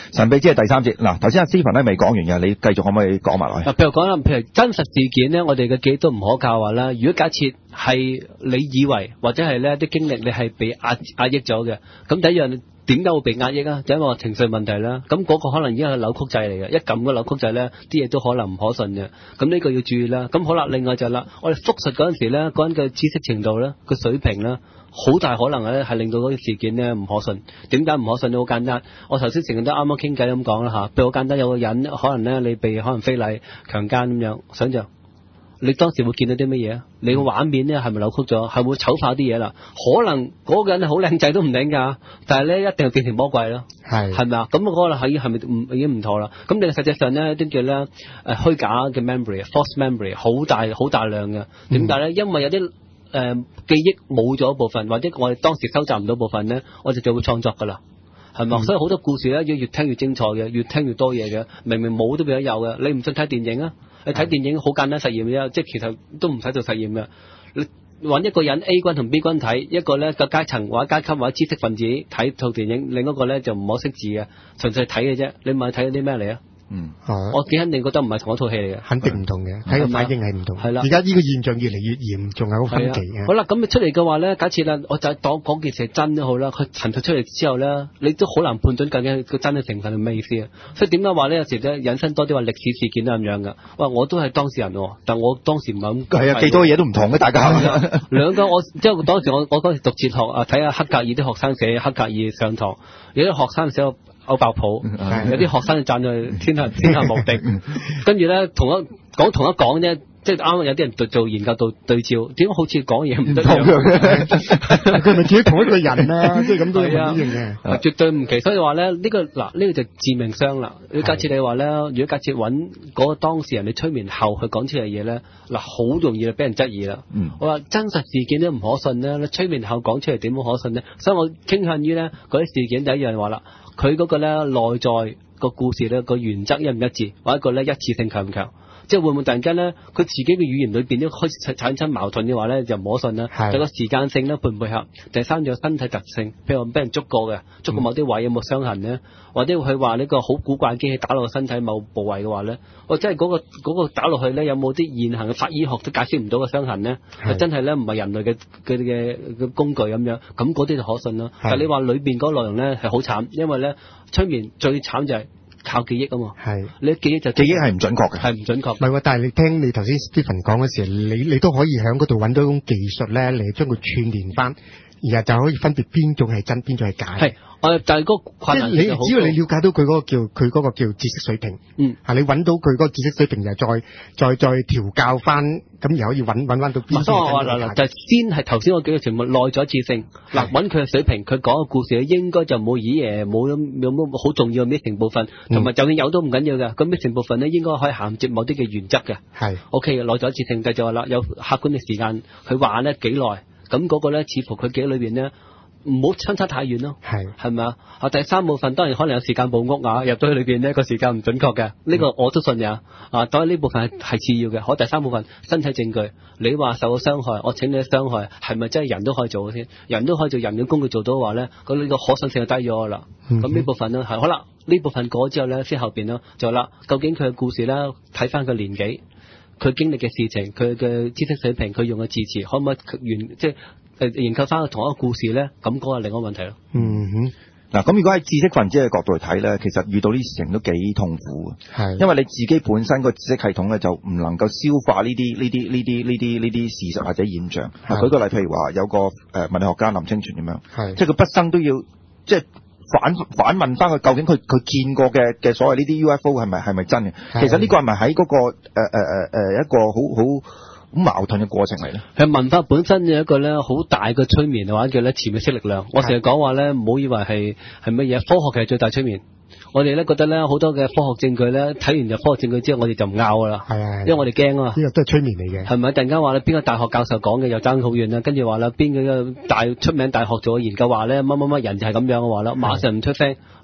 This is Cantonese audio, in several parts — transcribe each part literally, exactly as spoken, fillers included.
神秘之夜第三節。嗱，頭先阿 Stephen 咧未講完嘅，你繼續可唔可以講埋落去？ 嗱，譬如講啦，譬如真實事件咧，我哋嘅記憶都唔可靠話啦。如果假設係你以為或者係咧啲經歷你係被壓壓抑咗嘅，咁第一樣點解會被壓抑啊？就因為情緒問題啦。咁嗰個可能已經係扭曲掣嚟嘅，一撳個扭曲掣咧，啲嘢都可能唔可信嘅。咁呢個要注意啦。咁好啦，另外就係啦，我哋複述嗰陣時咧，嗰人嘅知識程度咧，個水平咧，好大可能咧係令到嗰啲事件咧唔可信。點解唔可信？好簡單，我頭先成日都啱啱傾偈咁講啦嚇。譬如好簡單，有個人可能咧你被可能非禮、強姦咁樣，想像。你當時會見到啲乜嘢啊？你個畫面咧係咪扭曲咗？係會醜化啲嘢啦？可能嗰個人好靚仔都唔頂㗎，但係咧一定係變成魔鬼咯。係係咪啊？咁嗰個係係咪唔已經唔妥啦？咁你實際上咧啲叫咧誒虛假嘅 memory、false memory 好大好大量嘅。點解咧？因為有啲誒、呃、記憶冇咗部分，或者我哋當時收集唔到部分咧，我哋就會創作㗎啦。係咪、嗯？所以好多故事咧要越聽越精彩嘅，越聽越多嘢嘅。明明冇都變咗有嘅。你唔信睇電影啊？你睇電影好簡單實驗嘅，即係其實都唔使做實驗嘅。你揾一個人 A 君同 B 君睇，一個咧個階層或者階級或者知識分子睇套電影，另一個咧就唔好識字嘅，純粹睇嘅啫。你問佢睇咗啲咩嚟啊？嗯，我幾肯定覺得唔係同一套戲嚟嘅， 肯定唔同嘅，睇個反應係唔同。係啦，而家呢個現象越嚟越嚴重，有分歧嘅。 好啦，咁你出嚟嘅話咧，假設啦，我就當講件事係真都好啦，佢陳述出嚟之後咧，你都好難判斷究竟個真嘅成分係咩意思啊？所以點解話咧有時咧引申多啲話歷史事件都咁樣噶？哇，我都係當事人喎，但我當時唔係咁。係啊， 幾多嘢都唔同嘅，大家。 兩個我即係當時我我嗰時讀哲學啊，睇下黑格爾啲學生寫黑格爾上堂，有啲學生寫歐爆普，有啲學生就讚佢天下天下無敵，跟住咧同一講同一講啫，即係啱啱有啲人做做研究到對照，點解好似講嘢唔一樣？ 佢係咪自己同一個人啊？即係咁都係呢樣嘅，絕對唔奇。所以話咧，呢、這個嗱呢、這個就致命傷啦。你假設你話咧，如果假設揾嗰個當事人你催眠後去講出嚟嘢咧，嗱好容易就俾人質疑啦。嗯、我話真實事件都唔可信咧，你催眠後講出嚟點可信咧？所以我傾向於咧嗰啲事件第一樣話啦。佢嗰個咧內在個故事咧個原則一唔一致，或者一個咧一致性強唔強？即係會唔會突然間咧佢自己嘅語言裏邊都開始產生矛盾嘅話咧，就唔可信啦。就個時間性咧配唔配合？第三就身體特性，譬如話俾人捉過嘅，捉過某啲位有冇傷痕咧？嗯、或者佢話呢個好古怪機器打落個身體某部位嘅話咧，我真係嗰個嗰個打落去咧有冇啲現行嘅法醫學都解釋唔到嘅傷痕咧？真係咧唔係人類嘅嘅嘅工具咁樣，咁嗰啲就可信啦。但係你話裏邊嗰個內容咧係好慘，因為咧催眠最慘就係、是。靠記憶啊嘛，係你記憶就記憶係唔準確嘅， 係唔準確。 唔係喎，但係你聽你頭先 Stephen 講嗰時，你你都可以喺嗰度揾到一種技術咧，嚟將佢串聯翻，然後就可以分別邊種係真，邊種係假。係，誒，但係嗰個困難，即係你只要你了解到佢嗰個叫佢嗰個叫知識水平，嗯，係你揾到佢嗰個知識水平，就再再再調教翻，咁然後可以揾揾翻到邊種係真。 嗱嗱，就係先係頭先嗰幾個全部內在智性，嗱揾佢嘅水平，佢講嘅故事應該就冇咦誒冇有冇好重要嘅 missing 部分，同埋就算有都唔緊要嘅，咁 missing 部分咧應該可以銜接某啲嘅原則嘅。係 OK 嘅內在智性，繼續話啦，有客觀嘅時間，佢話咧幾耐，咁嗰個咧似乎佢記憶裏邊咧。唔好相差太遠咯，係係咪啊？啊第三部分當然可能有時間報屋啊，入到去裏邊呢個時間唔準確嘅，呢、這個我都信嘅啊。當然呢部分係係次要嘅，可第三部分身體證據，你話受到傷害，我請你傷害係咪真係人都可以做嘅先？人都可以做人嘅工具做到嘅話咧，咁呢個可信性就低咗啦。咁呢、嗯、部分咧係好啦，呢部分過咗之後咧，先後邊咧就啦，究竟佢嘅故事咧睇翻佢年紀，佢經歷嘅事情，佢嘅知識水平，佢用嘅字詞，可唔可以完即係？誒研究翻同一個故事咧，咁嗰個另一個問題咯。嗯哼， 嗱咁如果喺知識分子嘅角度嚟睇咧，其實遇到呢啲事情都幾痛苦嘅。係，因為你自己本身個知識系統咧就唔能夠消化呢啲呢啲呢啲呢啲呢啲事實或者現象。嗱舉個例，譬如話有個誒、呃、物理學家林清泉咁樣，係，即係佢畢生都要即係反反問翻佢究竟佢佢見過嘅嘅所謂呢啲 U F O 係咪係咪真嘅？其實呢個係咪喺嗰個誒誒誒誒一個好好好矛盾嘅過程嚟咧， 係文化本身有一個咧好大嘅催眠嘅話叫咧潛意識力量。我成日講話咧，唔好以為係係乜嘢，科學其實最大催眠。我哋咧覺得咧好多嘅科學證據咧睇完就科學證據之後，我哋就唔拗噶啦，係啊，因為我哋驚啊嘛。呢個都係催眠嚟嘅，係咪？突然間話咧邊個大學教授講嘅又爭好遠啦，跟住話啦邊個大出名大學做嘅研究話咧乜乜乜人就係咁樣嘅話啦，馬上唔出聲。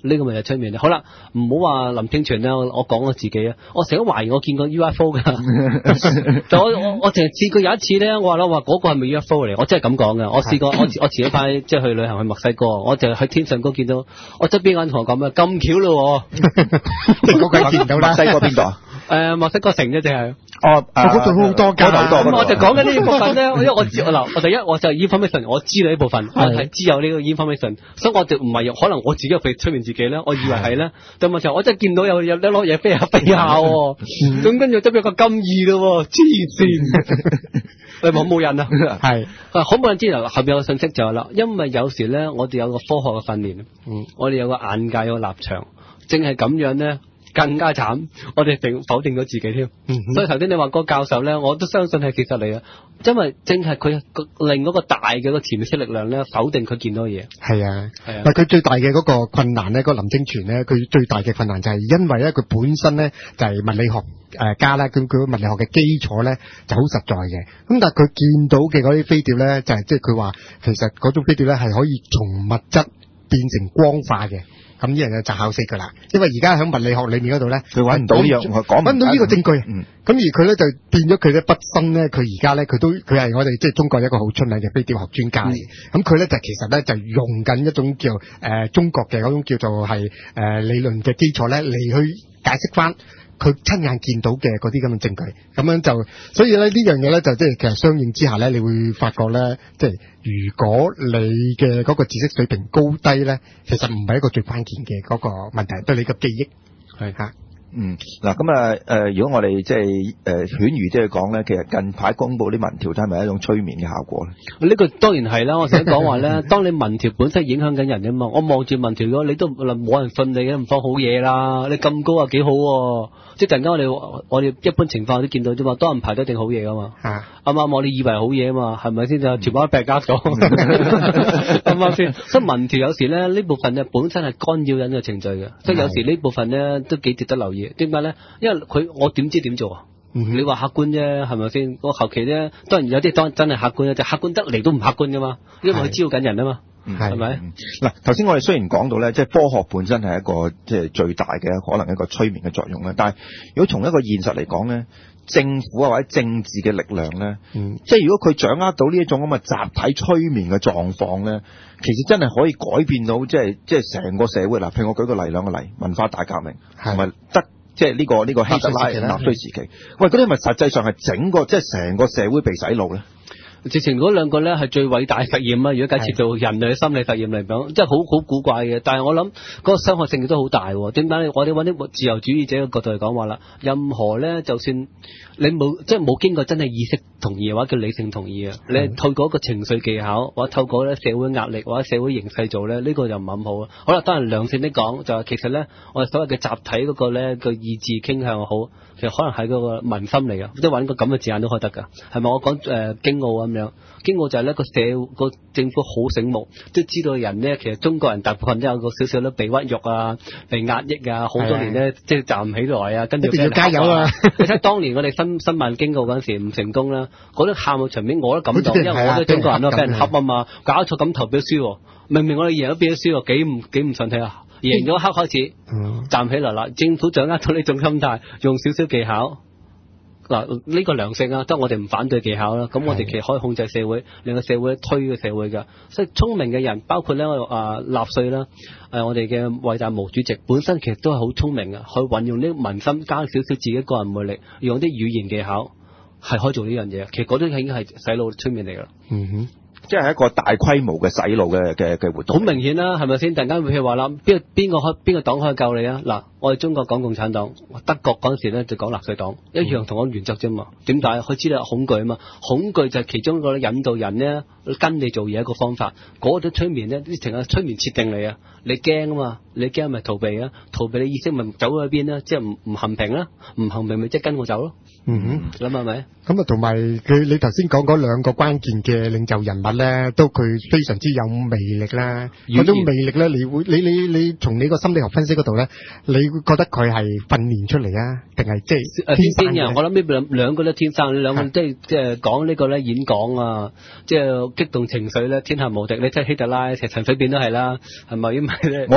呢個咪就催眠。好啦，唔好話林清泉啦，我我講我自己啊，我成日都懷疑我見過 U F O 噶，就我我我淨係試過有一次咧，我話啦話嗰個係咪 U F O 嚟？我真係咁講嘅，我試過我我前一排即係去旅行去墨西哥，我就喺天上高見到，我側邊個人同我講咩咁巧咯， 即係嗰個見到啦， 墨西哥邊度啊？ 誒，墨西哥城啫，淨係。 哦，嗰度好多㗎， 咁我就講緊呢部分咧，因為我知嗱，我第一我就 information， 我知道呢部分，我係知有呢個 information， 所以我就唔係可能我自己去催眠自己咧，我以為係咧，但問題我真係見到有有一攞嘢飛下飛下喎，咁跟住執咗個金意咯，黐線，你冇冇癮啊？係，好冇癮之後後邊有個信息就係啦，因為有時咧我哋有個科學嘅訓練，嗯，我哋有個眼界有個立場，正係咁樣咧。更加慘，我哋定否定咗自己添。嗯、所以頭先你話個教授咧，我都相信係事實嚟嘅，因為正係佢令嗰個大嘅個潛意識力量咧，否定佢見到嘅嘢。係啊，係啊。但佢最大嘅嗰個困難咧，嗰、嗰個林清泉咧，佢最大嘅困難就係因為咧，佢本身咧就係物理學誒家咧，咁佢物理學嘅基礎咧就好實在嘅。咁但係佢見到嘅嗰啲飛碟咧，就係即係佢話其實嗰種飛碟咧係可以從物質變成光化嘅。咁呢樣嘢就考死佢啦，因為而家喺物理學裏面嗰度咧，佢揾唔到呢樣，講唔到呢個證據。咁、嗯、而佢咧就變咗佢咧畢生咧，佢而家咧佢都佢係我哋即係中國一個好出名嘅飛碟學專家嚟嘅。咁佢咧就其實咧就用緊一種叫誒、呃、中國嘅嗰種叫做係誒、呃、理論嘅基礎咧嚟去解釋翻佢親眼見到嘅嗰啲咁嘅證據，咁樣就所以咧呢樣嘢咧就即係其實相應之下咧，你會發覺咧，即係如果你嘅嗰個知識水平高低咧，其實唔係一個最關鍵嘅嗰個問題，對你嘅記憶係嚇。 嗯，嗱咁啊誒，如果我哋即係誒犬儒即係講咧，其實近排公佈啲民調，都係咪一種催眠嘅效果咧？呢個當然係啦，我想講話咧，當你民調本身影響緊人㗎嘛，我望住民調，如果你都冇人信你嘅，唔放好嘢啦，你咁高啊幾好喎！即係突然間我哋我哋一般情況都見到啫嘛，多人排得一定好嘢㗎嘛。啊，啱啱我哋以為好嘢啊嘛，係咪先就全部都劈加咗？啱啱先？所以民調有時咧呢部分咧本身係干擾緊嘅程序嘅，所以有時呢部分咧都幾值得留意。點解咧？因為佢我點知點做啊？嗯、你話客觀啫，係咪先？我後期咧，當然有啲當真係客觀嘅，就客觀得嚟都唔客觀噶嘛，因為佢招緊人啊嘛，係咪？嗱，頭先我哋雖然講到咧，即係科學本身係一個即係最大嘅可能一個催眠嘅作用咧，但係如果從一個現實嚟講咧，政府啊或者政治嘅力量咧，嗯、即係如果佢掌握到呢一種咁嘅集體催眠嘅狀況咧，其實真係可以改變到即係即係成個社會。嗱，譬如我舉個例兩個例，文化大革命同埋德。即係呢、這個呢、這個希特拉納粹時期，喂，嗰啲咪實際上係整個即係成個社會被洗腦咧？直情嗰兩個咧係最偉大實驗啊！如果假設做人類嘅心理實驗嚟講，即係好好古怪嘅。但係我諗嗰個傷害性亦都好大。點解？我哋揾啲自由主義者嘅角度嚟講話啦，任何咧就算你冇即係冇經過真係意識同意嘅話，叫理性同意啊！你透過一個情緒技巧，或者透過咧社會壓力或者社會形勢做咧，呢、這個就唔係咁好啊！好啦，當然良性啲講，就係其實咧，我哋所謂嘅集體嗰個咧個意志傾向好，其實可能係嗰個民心嚟嘅，即係揾個咁嘅字眼都可以得㗎，係咪？我講誒京澳咁樣，京澳就係咧個社個政府好醒目，都知道人咧，其實中國人大部分都有個少少咧被屈辱啊、被壓抑啊，好多年咧即係站唔起來啊，跟住要加油啊！你睇當年我哋新新辦京澳嗰陣時唔成功啦，嗰啲喊嘅場面我都感動，因為我都中國人都俾人恰啊嘛，搞錯咁投票輸，明明我哋贏都變咗輸，幾唔幾唔順氣啊！贏咗一刻開始、嗯、站起來啦，政府掌握到呢種心態，用少少技巧。嗱，呢個良性啊，得我哋唔反對技巧啦。咁我哋其實可以控制社會，令個社會推個社會㗎。所以聰明嘅人，包括咧我啊納粹啦，誒我哋嘅偉大毛主席本身其實都係好聰明嘅，可以運用啲民心加少少自己個人魅力，用啲語言技巧係可以做呢樣嘢。其實嗰啲已經係洗腦催眠嚟㗎啦。嗯哼。即係一個大規模嘅洗腦嘅嘅嘅活動，好明顯啦，係咪先？突然間譬如話啦，邊邊個開邊個黨可以救你啊？嗱，我哋中國講共產黨，德國嗰陣時咧就講納粹黨，一樣同個原則啫嘛。點解？佢知道恐懼啊嘛，恐懼就係其中一個引導人咧跟你做嘢一個方法。嗰啲催眠咧，啲成日催眠設定你啊，你驚啊嘛，你驚咪逃避啊，逃避你意識咪走去邊啦，即係唔唔衡平啦，唔衡平咪即係跟我走咯。嗯哼，諗下咪？咁啊，同埋佢你頭先講嗰兩個關鍵嘅領袖人物咧，都佢非常之有魅力啦。嗰種魅力咧，你會你你你從你個心理學分析嗰度咧，你會覺得佢係訓練出嚟啊，定係即係天生嘅？我諗呢兩兩個都天生，兩個即係即係講呢個咧演講啊，即係激動情緒咧，天下無敵。你睇希特拉、陳水扁都係啦，係咪？因為咧，我我聽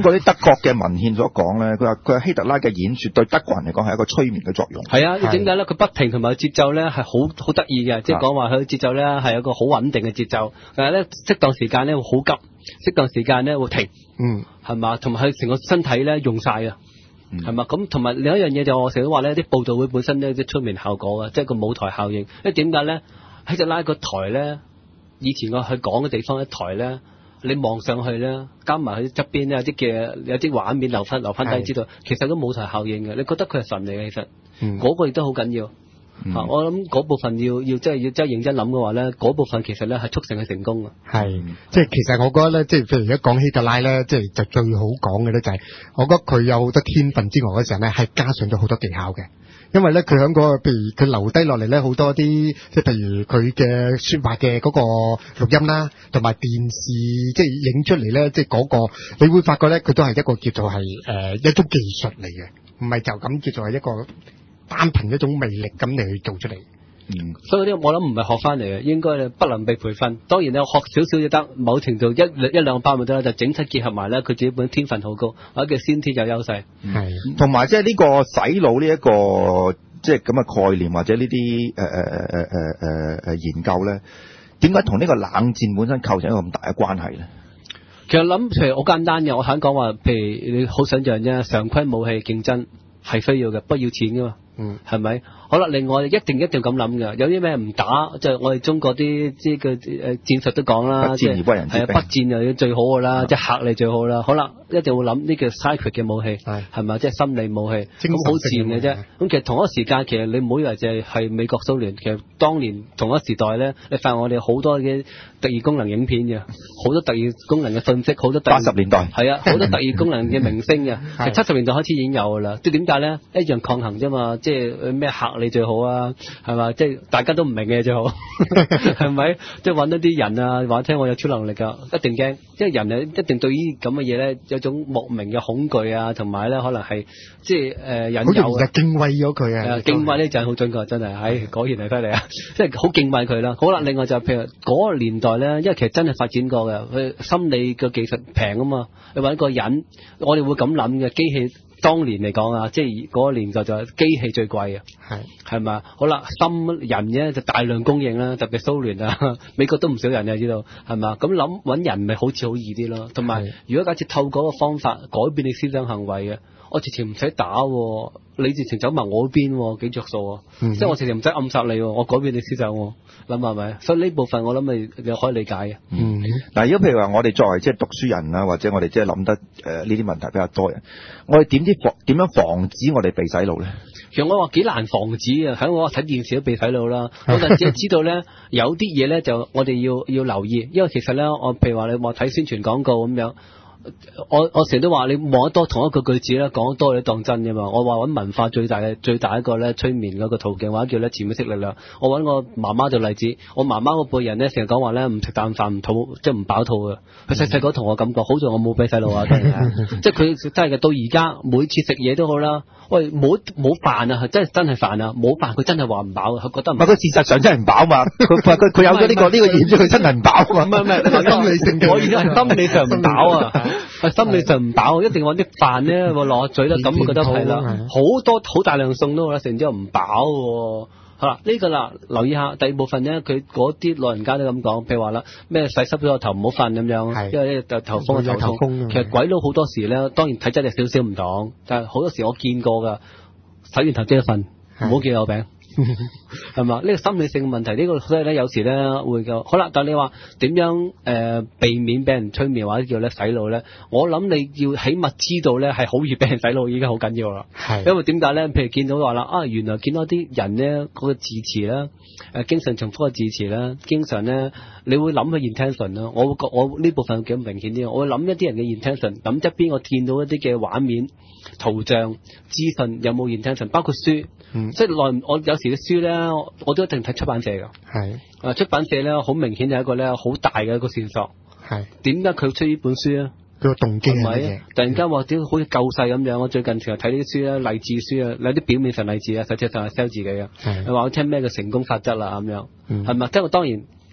過啲德國嘅文獻所講咧，佢話佢話希特拉嘅演說對德國人嚟講係一個催眠嘅作用。 係啊，點解咧？佢不停同埋節奏咧係好好得意嘅，即係講話佢節奏咧係有個好穩定嘅節奏，但係咧適當時間咧會好急，適當時間咧會停， 嗯， 係嘛？同埋佢成個身體咧用晒啊，係嘛？咁同埋另一樣嘢就我成日都話咧，啲報道會本身咧啲催眠效果啊，即係個舞台效應。因為點解咧？希特拉個台咧，以前我去講嘅地方一台咧。你望上去咧，加埋佢側邊咧有啲嘅有啲畫面留翻留翻低，知道其實都舞台效應嘅。你覺得佢係神嚟嘅，其實嗰、嗯、個亦都好緊要、嗯啊、我諗嗰部分要要真係要真係認真諗嘅話咧，嗰部分其實咧係促成佢成功嘅。係， 即係其實我覺得咧，即係譬如而家講希特拉咧，即係就最好講嘅咧就係，我覺得佢有好多天分之外嘅時候咧，係加上咗好多技巧嘅。因為咧，佢喺嗰個，譬如佢留低落嚟咧，好多啲即係譬如佢嘅說話嘅嗰個錄音啦，同埋電視即係影出嚟咧，即係嗰個，你會發覺咧，佢都係一個叫做係誒、呃、一種技術嚟嘅，唔係就咁叫做係一個單憑一種魅力咁嚟去做出嚟。 嗯，所以啲我諗唔係學翻嚟嘅，應該不能被培訓。當然你學少少就得，某程度一一兩班咪得啦，就整體結合埋咧，佢自己本天分好高，或者叫先天有優勢。 係，同埋即係呢個洗腦呢一個即係咁嘅概念，或者呢啲誒誒誒誒誒誒研究咧，點解同呢個冷戰本身構成一個咁大嘅關係咧？ 其實諗譬如好簡單嘅，我肯講話，譬如你好想象啫，常規武器競爭係需要嘅，不要錢噶嘛。嗯，係咪？好啦，另外一定一定咁諗嘅，有啲咩唔打，即係我哋中國啲即係嘅誒戰術都講啦， 不戰而屈人之兵， 係啊，不戰就最好噶啦，即係嚇你最好啦。好啦，一定會諗呢個 psychic 嘅武器，係係咪？即係心理武器，咁好自然嘅啫。咁其實同一時間，其實你唔好以為就係係美國蘇聯，其實當年同一時代咧，你發現我哋好多嘅特異功能影片嘅，好多特異功能嘅信息，好多八十年代係啊，好多特異功能嘅明星嘅，其實七十年代開始已經有噶啦。即係點解咧？一樣抗衡啫嘛。即係咩嚇你最好啊，係嘛？即係大家都唔明嘅最好，係咪？即係揾一啲人啊，話聽我有超能力㗎，一定驚，因為人啊一定對於咁嘅嘢咧有種莫名嘅恐懼啊，同埋咧可能係即係誒引誘啊，好容易敬畏咗佢啊！ 敬畏呢就係好準確，真係，唉，果然係犀利啊！即係好敬畏佢啦。好啦，另外就譬如嗰個年代咧，因為其實真係發展過嘅，佢心理嘅技術平啊嘛，你揾個人，我哋會咁諗嘅機器。當年嚟講啊，即係嗰個年代就係機器最貴啊，係係咪？好啦，心人咧就大量供應啦，特別蘇聯啊，美國都唔少人啊，知道係嘛？咁諗揾人咪好似好易啲咯。同埋如果假設透過個方法改變你思想行為嘅，我直情唔使打，你直情走埋我邊，幾着數啊！嗯、即係我直情唔使暗殺你，我改變你思想，諗係咪？所以呢部分我諗咪又可以理解嘅。 嗯，嗱，如果譬如話我哋作為即係讀書人啊，或者我哋即係諗得誒呢啲問題比較多人，我哋點啲防點樣防止我哋被洗腦咧？ 其實我話幾難防止啊！喺我睇電視都被洗腦啦。我就只係知道咧，有啲嘢咧就我哋要要留意，因為其實咧，我譬如話你話睇宣傳廣告咁樣。我我成日都話你望得多同一個句子咧，講得多你當真嘅嘛。我話揾文化最大嘅最大一個咧催眠嗰個途徑，或者叫咧潛意識力量。我揾我媽媽做例子，我媽媽嗰輩人咧成日講話咧唔食啖飯唔肚，即係唔飽肚嘅。佢細細個同我感覺，好在我冇俾細路啊，即係佢真係嘅。到而家每次食嘢都好啦，喂冇冇飯啊，真係真係飯啊，冇飯佢真係話唔飽，佢覺得唔。佢事實上真係唔飽嘛，佢佢佢有咗呢個呢個現象，佢真係唔飽啊。 唔係唔係，心理性嘅，我而家係心理上唔飽啊。係心理上唔飽，一定揾啲飯咧，我落嘴啦，咁覺得係啦，好多好大量餸都好啦，成之後唔飽。好啦，呢個啦，留意下第二部分咧，佢嗰啲老人家都咁講，譬如話啦，咩洗濕咗個頭唔好瞓咁樣，因為呢個頭風嘅頭痛。其實鬼佬好多時咧，當然體質有少少唔同，但係好多時我見過噶，洗完頭即刻瞓，唔好叫有病。係嘛？呢、這個心理性嘅問題，呢、這個所以咧有時咧會嘅。好啦，但係你話點樣誒、呃、避免俾人催眠或者叫咧洗腦咧？我諗你要起碼知道咧係好易俾人洗腦，已經好緊要啦。係，因為點解咧？譬如見到話啦，啊原來見到啲人咧嗰、那個字詞啦，誒、呃、經常重複嘅字詞啦，經常咧你會諗佢 intention 啦。我會覺我呢部分幾明顯啲，我會諗一啲人嘅 intention，諗一邊我見到一啲嘅畫面、圖像、資訊有冇 intention， 包括書。嗯、即係內我有時嘅書咧，我都一定睇出版社㗎。係啊，出版社咧好明顯就係一個咧好大嘅一個線索。係點解佢出呢本書咧？佢個動機係乜嘢？突然間話點好似救世咁樣？我最近成日睇呢啲書咧，勵志書啊，有啲表面上勵志啊，實際上係 sell 自己嘅。係話我聽咩嘅成功法則啦咁樣，係咪、嗯？即係當然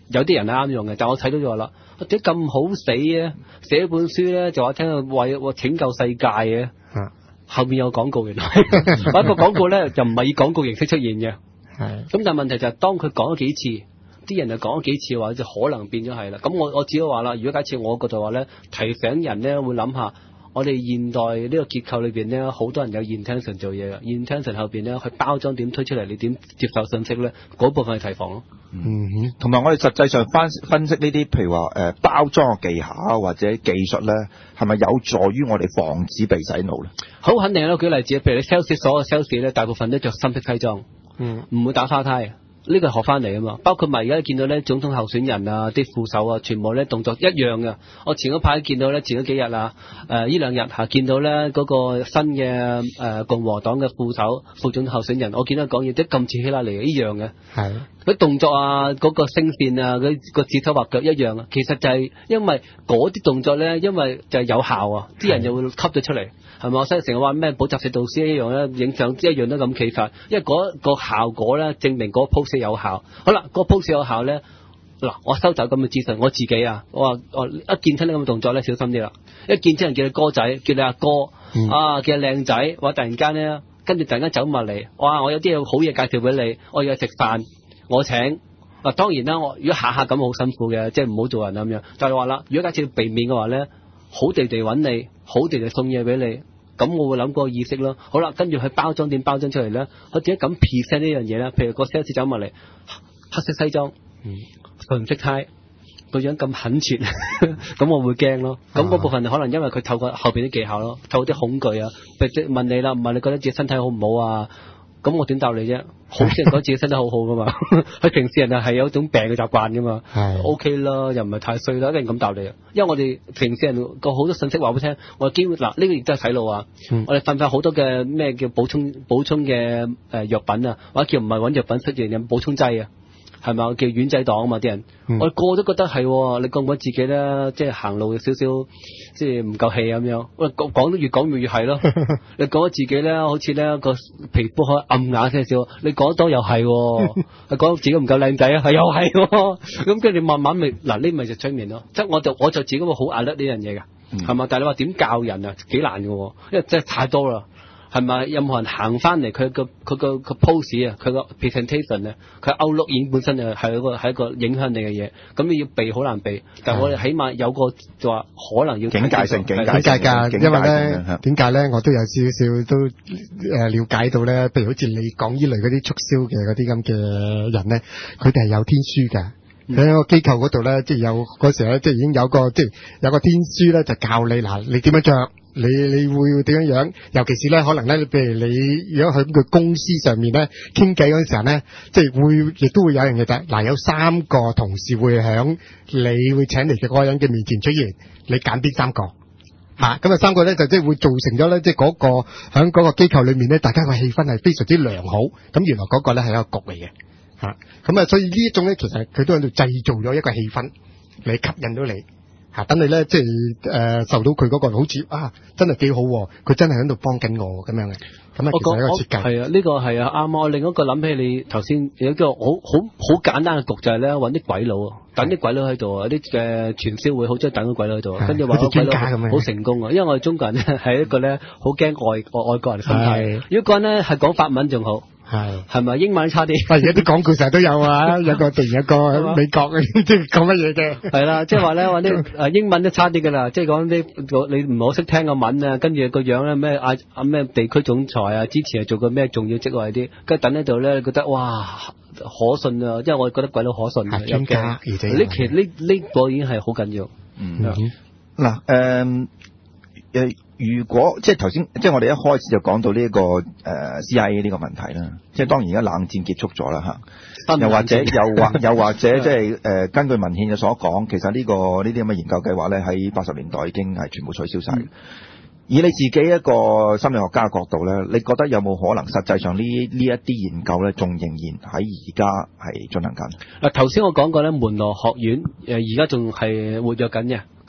有啲人係啱用嘅，但我睇到就話啦，點解咁好死嘅？寫本書咧就話聽到為為拯救世界嘅， 啊， 後面有廣告原來，嗰個廣告咧就唔係以廣告形式出現嘅。 係。 咁但係問題就係當佢講咗幾次，啲人就講咗幾次嘅話，就可能變咗係啦。咁我我只係話啦，如果假設我嗰度話咧，提醒人咧會諗下。我哋現代呢個結構裏邊咧，好多人有 intention 做嘢嘅 intention 後邊咧，佢包裝點推出嚟，你點接受信息咧？嗰部分係提防咯。 嗯哼， 同埋我哋實際上分分析呢啲，譬如話誒、呃、包裝嘅技巧或者技術咧，係咪有助於我哋防止被洗腦咧？ 好肯定啦，舉例子，譬如你 sales 所有 sales 咧，大部分都着深色西裝， 嗯， 唔會打花呔。呢個係學翻嚟啊嘛，包括埋而家見到咧總統候選人啊，啲副手啊，全部咧動作一樣嘅。我前嗰排見到咧，前嗰幾日啊，誒呢兩日嚇見到咧嗰個新嘅誒共和黨嘅副手、副總統候選人，我見到講嘢都咁似希拉里嘅一樣嘅。 係。 佢動作啊，嗰個聲線啊，嗰個指手畫腳一樣啊。其實就係因為嗰啲動作咧，因為就係有效啊，啲人就會吸咗出嚟。係咪？所以成日話咩補習社導師一樣咧，影相一樣都咁企法，因為嗰個效果咧，證明嗰個 post 有效。好啦，嗰個 post 有效咧，嗱，我收走咁嘅資訊，我自己啊，我話我一見親呢咁嘅動作咧，小心啲啦。一見親人叫你哥仔，叫你阿哥，嗯、啊，叫你靚仔，或突然間咧，跟住突然間走埋嚟，哇！我有啲嘢好嘢介紹俾你，我要食飯，我請。嗱，當然啦，我如果下下咁好辛苦嘅，即係唔好做人咁樣。就係話啦，如果假設要避免嘅話咧，好地地揾你，好地地送嘢俾你。咁我會諗個意識咯，好啦，跟住佢包裝點包裝出嚟咧？佢點解咁 present 呢樣嘢咧？譬如個 sales 走埋嚟，黑色西裝，佢唔識呔，個樣咁懇切，咁我會驚咯。咁嗰部分可能因為佢透過後邊啲技巧咯，透過啲恐懼啊，譬如問你啦，唔係你覺得自己身體好唔好啊？咁我點答你啫？好少人覺得自己身體好好噶嘛，佢平時人啊係有一種病嘅習慣噶嘛，OK 啦，又唔係太衰啦，一定咁答你。因為我哋平時人個好多信息話俾你聽，我基本嗱呢、這個亦都係洗腦啊。嗯、我哋瞓瞓好多嘅咩叫補充補充嘅誒、呃、藥品啊，或者叫唔係揾藥品出現有補充劑啊。係咪叫丸仔黨啊嘛啲人，嗯、我哋個個都覺得係、哦，你覺唔覺得自己咧，即係行路有少少，即係唔夠氣咁樣？我講講得越講越越係咯。你講得自己咧，好似咧個皮膚可以暗啞些少，你講得多又係、哦，你講自己唔夠靚仔啊，係又係、哦。咁跟住慢慢咪嗱呢咪就催眠咯。即係我就我就自己會好壓得呢樣嘢㗎，係嘛、嗯？但係你話點教人啊？幾難㗎，因為真係太多啦。係咪任何人行翻嚟佢個佢個個 pose 啊，佢個 presentation 咧，佢 outlook 已經本身就係一個係一個影響你嘅嘢，咁你要避好難避。但係我哋起碼有個就話可能要警戒性、警戒㗎，因為咧點解咧？我都有少少都誒了解到咧，譬如好似你講呢類嗰啲促銷嘅嗰啲咁嘅人咧，佢哋係有天書㗎。喺、嗯、個機構嗰度咧，即係有嗰時咧，即係已經有個即係有個天書咧，就教你嗱，你點樣着，你你會點樣樣，尤其是咧，可能咧，譬如你如果喺佢公司上面咧傾偈嗰陣時候咧，即係會亦都會有樣嘢就係嗱，有三個同事會響你會請嚟嘅嗰個人嘅面前出現，你揀邊三個嚇？咁啊三個咧就即係會造成咗咧，即係嗰個喺嗰個機構裏面咧，大家個氣氛係非常之良好。咁原來嗰個咧係一個局嚟嘅。吓，咁啊，所以呢一種咧，其實佢都喺度製造咗一個氣氛嚟吸引到你，吓，等你咧即係誒、呃、受到佢嗰個好似啊，真係幾好，佢真係喺度幫緊我咁樣嘅，咁啊，其實係一個設計。係啊，呢、這個係啊啱啊。另一個諗起你頭先有一個好好好簡單嘅局就係咧，搵啲鬼佬，等啲鬼佬喺度啊，啲嘅傳銷會好中意等啲鬼佬喺度，跟住話啲鬼佬好成功啊。因為我哋中國人咧係一個咧好驚外外外國人嘅心態，如果個人咧係講法文仲好。係係咪英文差啲？而家啲廣告成日都有啊，有個突然有個喺美國嘅，即係講乜嘢嘅？係啦，即係話咧，話啲誒英文都差啲噶啦，即係講啲你唔好識聽個文啊，跟住個樣咧咩啊啊咩地區總裁啊，之前係做過咩重要職位啲，跟住等喺度咧，覺得哇可信啊，因為我覺得鬼佬可信啊，專家而且呢其實呢呢個已經係好緊要。嗯嗱誒誒。如果即係頭先，即係我哋一開始就講到呢、這、一個誒、呃、C I A 呢個問題啦。即係當然而家冷戰結束咗啦嚇，又或者又或又或者即係誒根據文獻嘅所講，其實呢、這個呢啲咁嘅研究計劃咧喺八十年代已經係全部取消晒。嗯、以你自己一個心理學家嘅角度咧，你覺得有冇可能實際上呢呢一啲研究咧，仲仍然喺而家係進行緊？嗱頭先我講過咧，門羅學院誒而家仲係活躍緊嘅。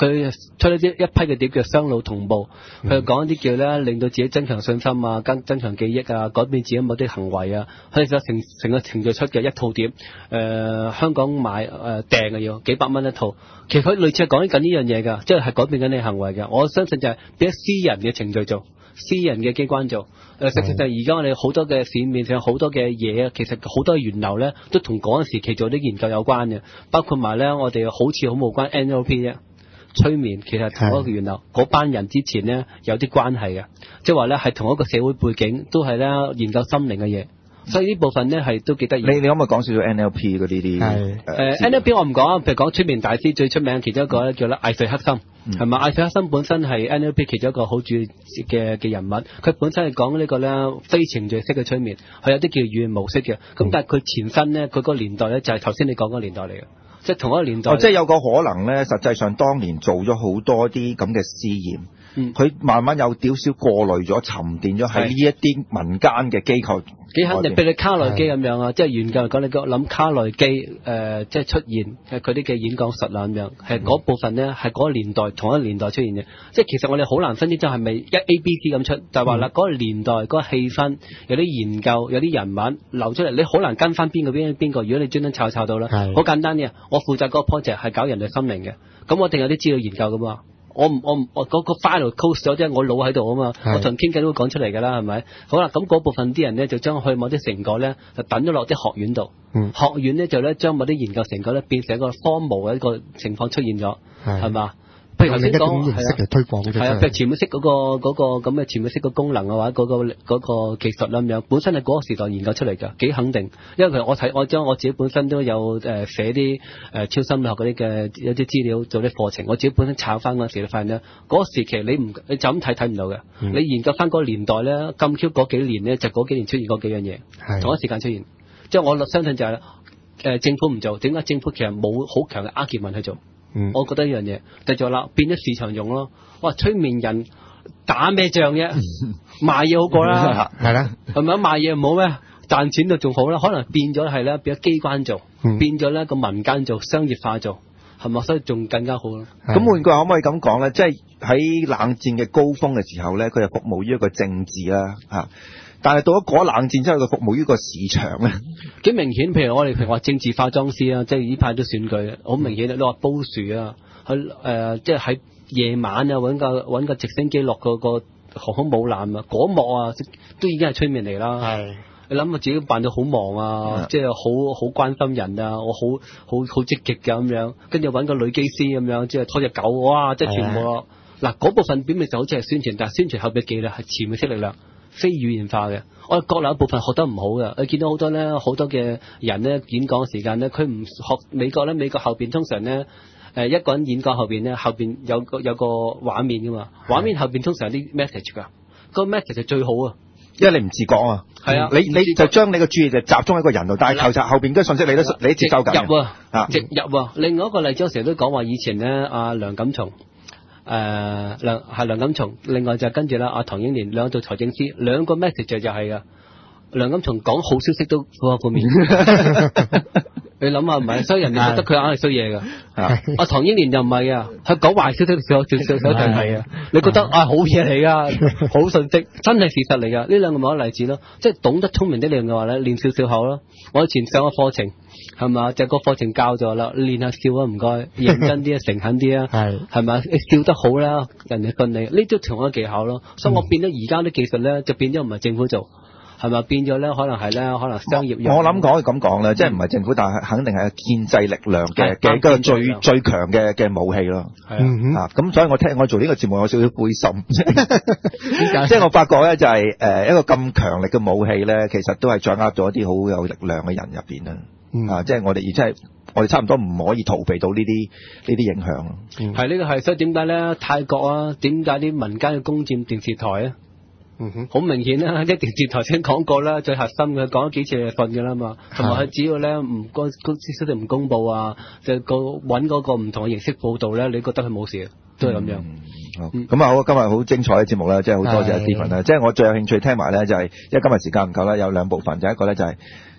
佢出一啲一批嘅碟叫雙腦同步，佢講一啲叫咧令到自己增強信心啊，增增強記憶啊，改變自己某啲行為啊，佢就成成個程序出嘅一套碟，誒、呃、香港買誒訂嘅要幾百蚊一套，其實佢類似係講緊呢樣嘢㗎，即係係改變緊你行為嘅。我相信就係俾私人嘅程序做，私人嘅機關做。誒、呃，實際上而家我哋好多嘅市面上好多嘅嘢啊，其實好多源流咧都同嗰陣時期做啲研究有關嘅，包括埋咧我哋好似好無關 N L P 啫。催眠其實同一個源流，嗰班人之前咧有啲關係嘅，即係話咧係同一個社會背景，都係咧研究心靈嘅嘢，所以呢部分咧係都幾得意。你你可唔可以講少少 N L P 嗰啲啲？係誒 N L P 我唔講啊，譬如講催眠大師最出名其中一個咧叫咧艾瑞克森，係咪？艾瑞克森本身係 N L P 其中一個好主要嘅嘅人物，佢本身係講呢個咧非程序式嘅催眠，佢有啲叫語言模式嘅，咁、嗯、但係佢前身咧佢個年代咧就係頭先你講嗰個年代嚟嘅。即係同一個年代， 哦，即係有個可能咧。實際上當年做咗好多啲咁嘅試驗，佢、嗯、慢慢有少少過濾咗、沉澱咗喺呢一啲民間嘅機構。幾肯定，譬如你卡內基咁樣啊，即係研究嚟講，你諗卡內基誒、呃，即係出現佢啲嘅演講術啊咁樣，係嗰部分咧係嗰個年代同一個年代出現嘅。即係其實我哋好難分清楚係咪一 A B C 咁出，就係話啦嗰個年代嗰、嗰個氣氛，有啲研究，有啲人物流出嚟，你好難跟翻邊個邊邊個。如果你專登抄抄到啦，好簡單嘅。我負責嗰個 project 係搞人類心靈嘅，咁我一定有啲資料研究噶嘛。我唔我唔我嗰個 file close 咗啫，我腦喺度啊嘛，我同人傾偈都會講出嚟㗎啦，係咪？好啦，咁嗰部分啲人咧就將去某啲成果咧就等咗落啲學院度、嗯，學院咧就咧將某啲研究成果咧變成一個荒謬嘅一個情況出現咗，係嘛？譬如頭先講係啊，推廣係啊，譬如潛意識嗰個嗰個咁嘅潛意識嘅功能嘅話，嗰個嗰個技術啦咁樣，本身係嗰個時代研究出嚟㗎，幾肯定。因為其實我睇我將我自己本身都有誒寫啲誒超心理學嗰啲嘅有啲資料做啲課程，我自己本身炒翻嗰陣時，你發現咧嗰個時期你唔你就咁睇睇唔到嘅、嗯，你研究翻嗰個年代咧，咁 Q 嗰幾年咧就嗰幾年出現嗰幾樣嘢，同一時間出現。即係我相信就係、是、誒、呃、政府唔做，點解政府其實冇好強嘅 argument 去做？嗯，我覺得呢樣嘢繼續啦，變咗市場用咯。哇，催眠人打咩仗啫？賣嘢好過啦，係啦，係咪啊？賣嘢唔好咩？賺錢就仲好啦。可能變咗係咧，變咗機關做，嗯、變咗咧個民間做，商業化做，係咪？所以仲更加好咯。咁換句可唔可以咁講咧？即係喺冷戰嘅高峰嘅時候咧，佢係服務於一個政治啦，嚇。但係到咗嗰冷戰之後，佢服務於個市場咧， 幾明顯。譬如我哋譬如話政治化妝師啊，即係呢排都選舉，好明顯。你話煲樹啊，去誒、呃，即係喺夜晚啊，揾個揾個直升機落個個航空母艦啊，嗰幕啊，都已經係催眠嚟啦。係你諗下自己扮到好忙啊，即係好好關心人啊，我好好好積極㗎咁樣，跟住揾個女機師咁樣，即係拖隻狗，哇！即係全部嗱嗰部分表面就好似係宣傳，但係宣傳後邊嘅技術係潛意識力量。非語言化嘅，我哋國內一部分學得唔好嘅，你見到好多咧，好多嘅人咧演講時間咧，佢唔學美國咧，美國後邊通常咧，誒一個人演講後邊咧，後邊有個有個畫面噶嘛，畫面後邊通常有啲 message 噶，個 message 就最好啊，因為你唔自覺啊，係啊，你你就將你個注意力集中喺個人度，但係其實後邊嗰啲信息你都你接收緊入啊，直入啊。另外一個例子，我成日都講話以前咧，阿梁錦松。誒、呃、梁係梁錦松，另外就跟住啦，阿唐英年兩個做財政司，兩個 message 就係噶。梁錦松講好消息都嗰個面，你諗下唔係，所以人哋覺得佢硬係衰嘢噶。阿唐英年就唔係啊，佢講壞消息嘅時候，最最最就係啊，你覺得啊好嘢嚟噶，好信息，真係事實嚟噶。呢兩個咪一個例子咯，即係懂得聰明啲你嘅話咧，練少少口咯。我以前上個課程。係嘛？就個課程教咗啦，練下笑啊，唔該，認真啲啊，誠懇啲啊，係係咪？你笑得好啦，人哋信你，呢都同一個技巧咯。所以我變咗而家啲技術咧，就變咗唔係政府做，係咪？變咗咧，可能係咧，可能商業用。我諗講可以咁講咧，即係唔係政府，但係肯定係建制力量嘅嘅一個最最強嘅嘅武器咯。係啊，咁、啊、所以我聽我做呢個節目有少少灰心，即係我發覺咧就係、是、誒、呃、一個咁強力嘅武器咧，其實都係掌握咗一啲好有力量嘅人入邊啦。嗯、啊！即係我哋，而真係我哋差唔多唔可以逃避到呢啲呢啲影響。嗯，係呢、呢個係，所以點解咧？泰國啊，點解啲民間要攻佔電視台啊？嗯哼，好明顯啦，即係電視台先講過啦，最核心嘅講咗幾次就瞓㗎啦嘛。同埋佢只要咧唔公公司消息唔公佈啊，就個揾嗰個唔同嘅形式報導咧，你覺得佢冇事，都係咁樣。咁、嗯、啊，好、嗯，今日好精彩嘅節目啦，即係好多謝 Stephen 啦。即係我最有興趣聽埋咧，就係、是、因為今日時間唔夠啦，有兩部分，就一個咧就係、是。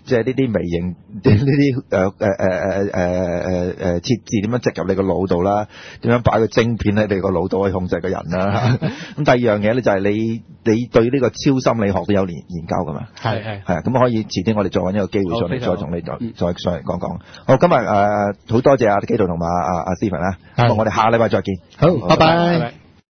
即係呢啲微型呢啲誒誒誒誒誒誒誒設置點樣植入你個腦度啦，點樣擺個晶片喺你個腦度去控制個人啦。咁第二樣嘢咧就係你你對呢個超心理學都有研研究㗎嘛？ 係係係啊，咁可以遲啲我哋再揾一個機會上嚟再同你再、嗯、再上嚟講講。好，今日誒好多謝阿紀陶同埋阿阿阿 Stephen 啦，咁我哋下禮拜再見。 好，拜拜。拜拜。